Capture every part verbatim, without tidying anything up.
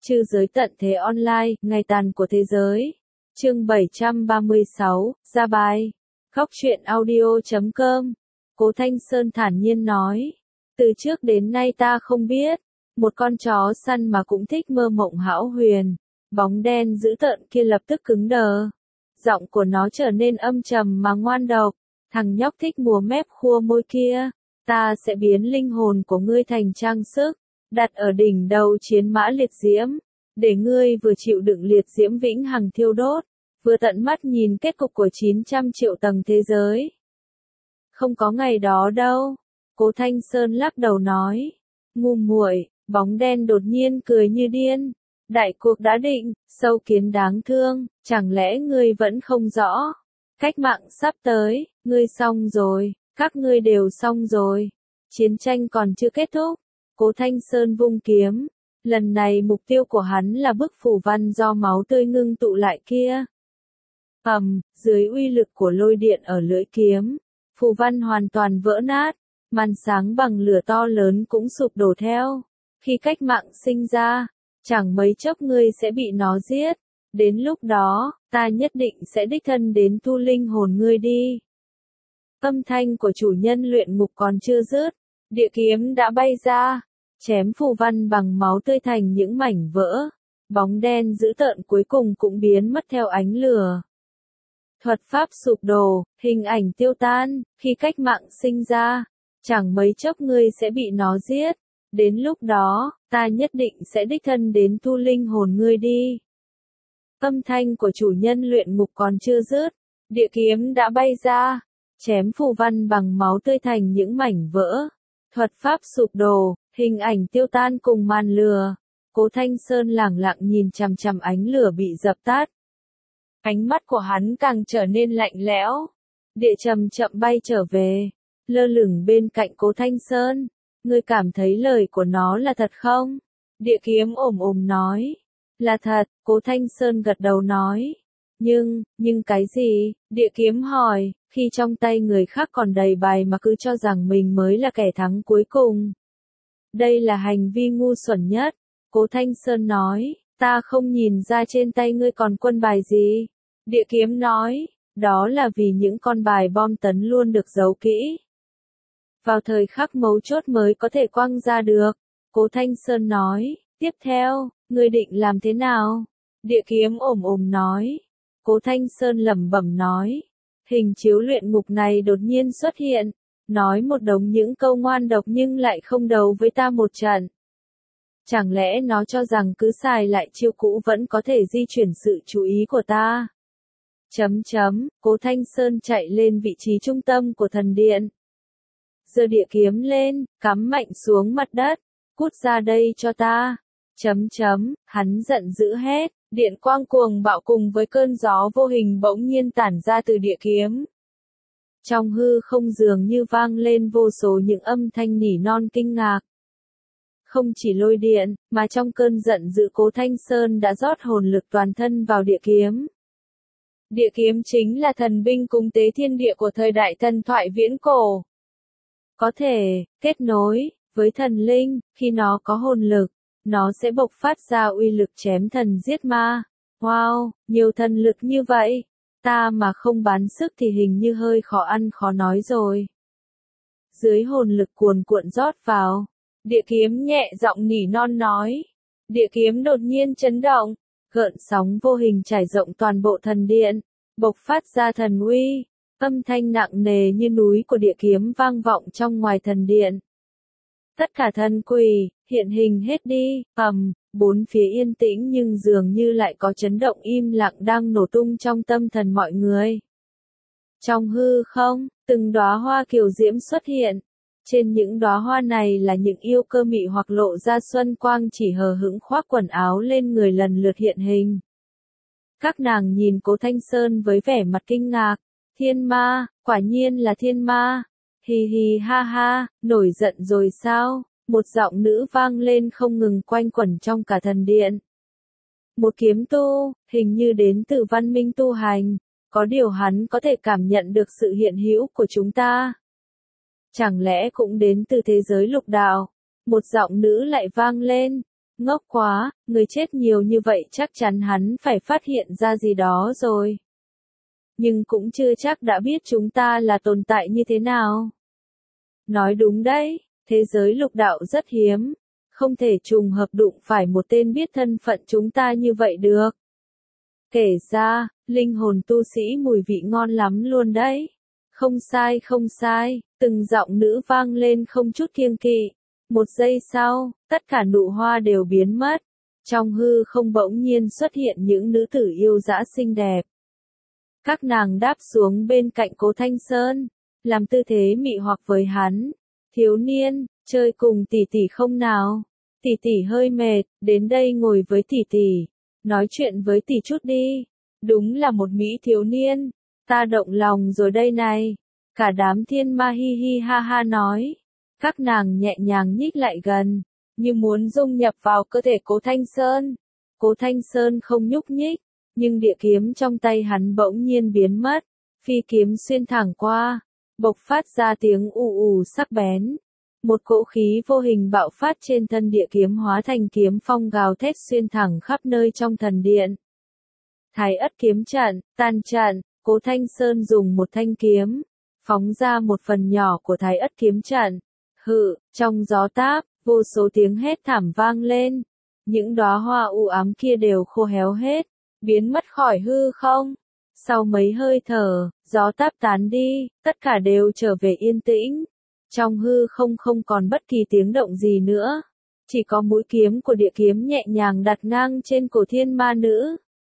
Trư giới tận thế online, ngày tàn của thế giới. Chương bảy trăm ba mươi sáu, ra bài. Góc truyện audio chấm com. Cố Thanh Sơn thản nhiên nói. Từ trước đến nay ta không biết. Một con chó săn mà cũng thích mơ mộng hão huyền. Bóng đen dữ tợn kia lập tức cứng đờ. Giọng của nó trở nên âm trầm mà ngoan độc. Thằng nhóc thích múa mép khua môi kia. Ta sẽ biến linh hồn của ngươi thành trang sức. Đặt ở đỉnh đầu chiến mã liệt diễm, để ngươi vừa chịu đựng liệt diễm vĩnh hằng thiêu đốt, vừa tận mắt nhìn kết cục của chín trăm triệu tầng thế giới. Không có ngày đó đâu, Cố Thanh Sơn lắc đầu nói. Ngu muội, bóng đen đột nhiên cười như điên. Đại cuộc đã định, sâu kiến đáng thương, chẳng lẽ ngươi vẫn không rõ? Cách mạng sắp tới, ngươi xong rồi, các ngươi đều xong rồi. Chiến tranh còn chưa kết thúc. Cố Thanh Sơn vung kiếm, lần này mục tiêu của hắn là bức phù văn do máu tươi ngưng tụ lại kia. Ầm, dưới uy lực của lôi điện ở lưỡi kiếm, phù văn hoàn toàn vỡ nát, màn sáng bằng lửa to lớn cũng sụp đổ theo. Khi cách mạng sinh ra, chẳng mấy chốc ngươi sẽ bị nó giết, đến lúc đó, ta nhất định sẽ đích thân đến thu linh hồn ngươi đi. Âm thanh của chủ nhân luyện ngục còn chưa dứt. Địa kiếm đã bay ra, chém phù văn bằng máu tươi thành những mảnh vỡ. Bóng đen dữ tợn cuối cùng cũng biến mất theo ánh lửa. Thuật pháp sụp đổ, hình ảnh tiêu tan, khi cách mạng sinh ra, chẳng mấy chốc ngươi sẽ bị nó giết. Đến lúc đó, ta nhất định sẽ đích thân đến thu linh hồn ngươi đi. Âm thanh của chủ nhân luyện ngục còn chưa dứt, địa kiếm đã bay ra, chém phù văn bằng máu tươi thành những mảnh vỡ. Thuật pháp sụp đổ, hình ảnh tiêu tan cùng màn lửa. Cố Thanh Sơn lẳng lặng nhìn chằm chằm ánh lửa bị dập tắt. Ánh mắt của hắn càng trở nên lạnh lẽo. Địa chậm chậm bay trở về, lơ lửng bên cạnh Cố Thanh Sơn. Ngươi cảm thấy lời của nó là thật không? Địa kiếm ồm ồm nói. Là thật, Cố Thanh Sơn gật đầu nói. Nhưng, nhưng cái gì? Địa kiếm hỏi, khi trong tay người khác còn đầy bài mà cứ cho rằng mình mới là kẻ thắng cuối cùng. Đây là hành vi ngu xuẩn nhất, Cố Thanh Sơn nói, ta không nhìn ra trên tay ngươi còn quân bài gì. Địa kiếm nói, đó là vì những con bài bom tấn luôn được giấu kỹ. Vào thời khắc mấu chốt mới có thể quăng ra được, Cố Thanh Sơn nói, tiếp theo, ngươi định làm thế nào? Địa kiếm ồm ồm nói. Cố Thanh Sơn lẩm bẩm nói, hình chiếu luyện ngục này đột nhiên xuất hiện, nói một đống những câu ngoan độc nhưng lại không đấu với ta một trận. Chẳng lẽ nó cho rằng cứ xài lại chiêu cũ vẫn có thể di chuyển sự chú ý của ta? Chấm chấm, Cố Thanh Sơn chạy lên vị trí trung tâm của thần điện. Giơ địa kiếm lên, cắm mạnh xuống mặt đất, cút ra đây cho ta. Chấm chấm, hắn giận dữ hét. Điện quang cuồng bạo cùng với cơn gió vô hình bỗng nhiên tản ra từ địa kiếm. Trong hư không dường như vang lên vô số những âm thanh nỉ non kinh ngạc. Không chỉ lôi điện, mà trong cơn giận dữ Cố Thanh Sơn đã rót hồn lực toàn thân vào địa kiếm. Địa kiếm chính là thần binh cúng tế thiên địa của thời đại thần thoại viễn cổ. Có thể kết nối với thần linh, khi nó có hồn lực, nó sẽ bộc phát ra uy lực chém thần giết ma. Wow, nhiều thần lực như vậy. Ta mà không bán sức thì hình như hơi khó ăn khó nói rồi. Dưới hồn lực cuồn cuộn rót vào, địa kiếm nhẹ giọng nỉ non nói. Địa kiếm đột nhiên chấn động, gợn sóng vô hình trải rộng toàn bộ thần điện, bộc phát ra thần uy. Âm thanh nặng nề như núi của địa kiếm vang vọng trong ngoài thần điện. Tất cả thần quỷ, hiện hình hết đi, ầm, bốn phía yên tĩnh nhưng dường như lại có chấn động im lặng đang nổ tung trong tâm thần mọi người. Trong hư không, từng đóa hoa kiều diễm xuất hiện. Trên những đóa hoa này là những yêu cơ mị hoặc lộ ra xuân quang chỉ hờ hững khoác quần áo lên người lần lượt hiện hình. Các nàng nhìn Cố Thanh Sơn với vẻ mặt kinh ngạc. Thiên ma, quả nhiên là thiên ma. Hì hì ha ha, nổi giận rồi sao? Một giọng nữ vang lên không ngừng quanh quẩn trong cả thần điện. Một kiếm tu, hình như đến từ văn minh tu hành, có điều hắn có thể cảm nhận được sự hiện hữu của chúng ta. Chẳng lẽ cũng đến từ thế giới lục đạo? Một giọng nữ lại vang lên. ngốc quá, người chết nhiều như vậy chắc chắn hắn phải phát hiện ra gì đó rồi. Nhưng cũng chưa chắc đã biết chúng ta là tồn tại như thế nào. Nói đúng đấy, thế giới lục đạo rất hiếm, không thể trùng hợp đụng phải một tên biết thân phận chúng ta như vậy được. Kể ra, linh hồn tu sĩ mùi vị ngon lắm luôn đấy. Không sai không sai, từng giọng nữ vang lên không chút kiêng kỵ. Một giây sau, tất cả nụ hoa đều biến mất. Trong hư không bỗng nhiên xuất hiện những nữ tử yêu dã xinh đẹp. Các nàng đáp xuống bên cạnh Cố Thanh Sơn, làm tư thế mị hoặc với hắn. Thiếu niên, chơi cùng tỷ tỷ không nào? Tỷ tỷ hơi mệt, đến đây ngồi với tỷ tỷ. Nói chuyện với tỷ chút đi. Đúng là một mỹ thiếu niên. Ta động lòng rồi đây này. Cả đám thiên ma hi hi ha ha nói. Các nàng nhẹ nhàng nhích lại gần, như muốn dung nhập vào cơ thể Cố Thanh Sơn. Cố Thanh Sơn không nhúc nhích, nhưng địa kiếm trong tay hắn bỗng nhiên biến mất. Phi kiếm xuyên thẳng qua, bộc phát ra tiếng ù ù sắc bén. Một cỗ khí vô hình bạo phát trên thân địa kiếm hóa thành kiếm phong gào thét xuyên thẳng khắp nơi trong thần điện. Thái Ất kiếm trận, tan trận, Cố Thanh Sơn dùng một thanh kiếm, phóng ra một phần nhỏ của Thái Ất kiếm trận. Hự, trong gió táp, vô số tiếng hét thảm vang lên. Những đóa hoa u ám kia đều khô héo hết, biến mất khỏi hư không. Sau mấy hơi thở, gió táp tán đi, tất cả đều trở về yên tĩnh. Trong hư không không còn bất kỳ tiếng động gì nữa. Chỉ có mũi kiếm của địa kiếm nhẹ nhàng đặt ngang trên cổ thiên ma nữ.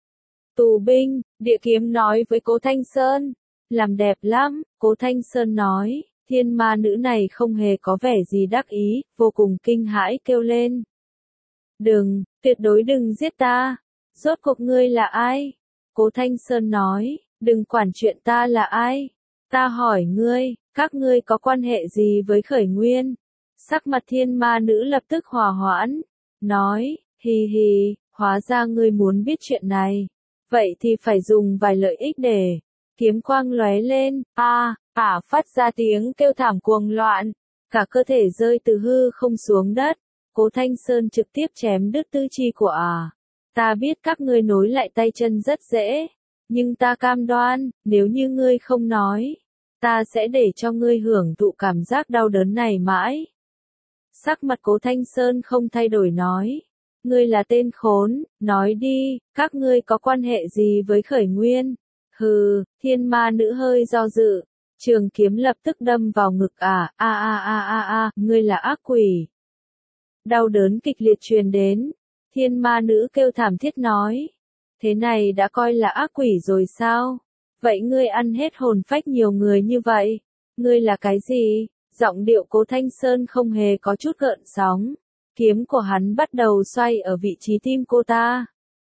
Tù binh, địa kiếm nói với Cố Thanh Sơn. Làm đẹp lắm, Cố Thanh Sơn nói. Thiên ma nữ này không hề có vẻ gì đắc ý, vô cùng kinh hãi kêu lên. Đừng, tuyệt đối đừng giết ta. Rốt cuộc ngươi là ai? Cố Thanh Sơn nói, đừng quản chuyện ta là ai. Ta hỏi ngươi, các ngươi có quan hệ gì với Khởi Nguyên? Sắc mặt thiên ma nữ lập tức hòa hoãn. Nói, hì hì, hóa ra ngươi muốn biết chuyện này. Vậy thì phải dùng vài lợi ích để. Kiếm quang lóe lên, a, ả phát ra tiếng kêu thảm cuồng loạn. Cả cơ thể rơi từ hư không xuống đất. Cố Thanh Sơn trực tiếp chém đứt tư chi của ả. Ta biết các ngươi nối lại tay chân rất dễ. Nhưng ta cam đoan, nếu như ngươi không nói, ta sẽ để cho ngươi hưởng thụ cảm giác đau đớn này mãi. Sắc mặt Cố Thanh Sơn không thay đổi nói. Ngươi là tên khốn, nói đi, các ngươi có quan hệ gì với Khởi Nguyên? Hừ, thiên ma nữ hơi do dự. Trường kiếm lập tức đâm vào ngực ả, a a a a a, ngươi là ác quỷ. Đau đớn kịch liệt truyền đến. Thiên ma nữ kêu thảm thiết nói. Thế này đã coi là ác quỷ rồi sao? Vậy ngươi ăn hết hồn phách nhiều người như vậy. Ngươi là cái gì? Giọng điệu Cố Thanh Sơn không hề có chút gợn sóng. Kiếm của hắn bắt đầu xoay ở vị trí tim cô ta.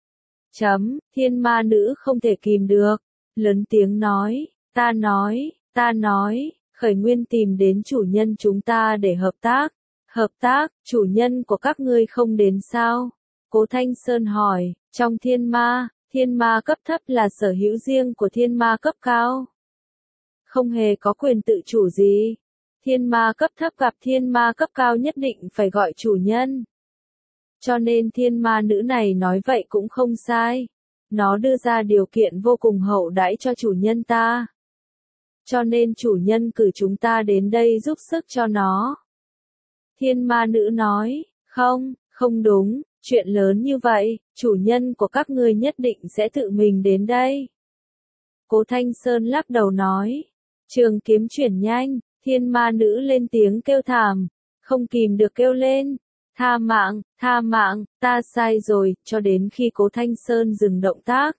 Chấm, thiên ma nữ không thể kìm được. Lớn tiếng nói, ta nói, ta nói, Khởi Nguyên tìm đến chủ nhân chúng ta để hợp tác. Hợp tác, chủ nhân của các ngươi không đến sao? Cố Thanh Sơn hỏi, trong thiên ma, thiên ma cấp thấp là sở hữu riêng của thiên ma cấp cao. Không hề có quyền tự chủ gì. Thiên ma cấp thấp gặp thiên ma cấp cao nhất định phải gọi chủ nhân. Cho nên thiên ma nữ này nói vậy cũng không sai. Nó đưa ra điều kiện vô cùng hậu đãi cho chủ nhân ta. Cho nên chủ nhân cử chúng ta đến đây giúp sức cho nó. Thiên ma nữ nói, không, không đúng, chuyện lớn như vậy, chủ nhân của các ngươi nhất định sẽ tự mình đến đây. Cố Thanh Sơn lắc đầu nói, trường kiếm chuyển nhanh, thiên ma nữ lên tiếng kêu thảm, không kìm được kêu lên, tha mạng, tha mạng, ta sai rồi, cho đến khi Cố Thanh Sơn dừng động tác.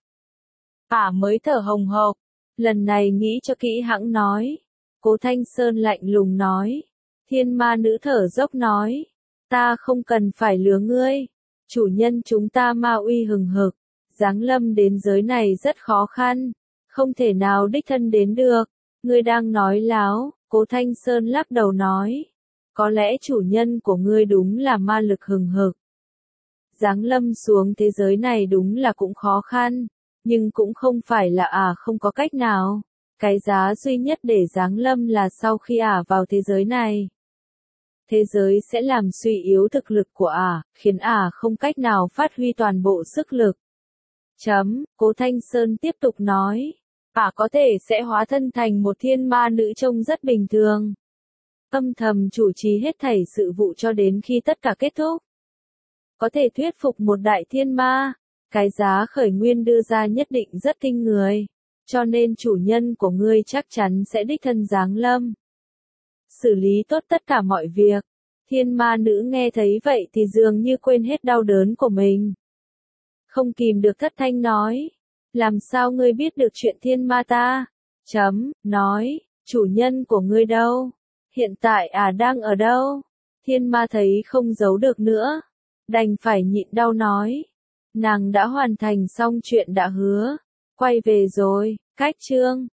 Ả mới thở hồng hộc, lần này nghĩ cho kỹ hãng nói. Cố Thanh Sơn lạnh lùng nói. Thiên ma nữ thở dốc nói. Ta không cần phải lừa ngươi. Chủ nhân chúng ta ma uy hừng hực. Giáng lâm đến giới này rất khó khăn. Không thể nào đích thân đến được. Ngươi đang nói láo. Cố Thanh Sơn lắc đầu nói. Có lẽ chủ nhân của ngươi đúng là ma lực hừng hực. Giáng lâm xuống thế giới này đúng là cũng khó khăn. Nhưng cũng không phải là ả à không có cách nào. Cái giá duy nhất để giáng lâm là sau khi ả à vào thế giới này. thế giới sẽ làm suy yếu thực lực của ả, khiến ả không cách nào phát huy toàn bộ sức lực. Chấm, Cố Thanh Sơn tiếp tục nói, ả có thể sẽ hóa thân thành một thiên ma nữ trông rất bình thường. Âm thầm chủ trì hết thảy sự vụ cho đến khi tất cả kết thúc. Có thể thuyết phục một đại thiên ma, cái giá khởi nguyên đưa ra nhất định rất kinh người, cho nên chủ nhân của ngươi chắc chắn sẽ đích thân giáng lâm. Xử lý tốt tất cả mọi việc. Thiên ma nữ nghe thấy vậy thì dường như quên hết đau đớn của mình. Không kìm được thất thanh nói, làm sao ngươi biết được chuyện thiên ma ta? Chấm, nói, chủ nhân của ngươi đâu? Hiện tại à đang ở đâu? Thiên ma thấy không giấu được nữa, đành phải nhịn đau nói, nàng đã hoàn thành xong chuyện đã hứa, quay về rồi. Cách chương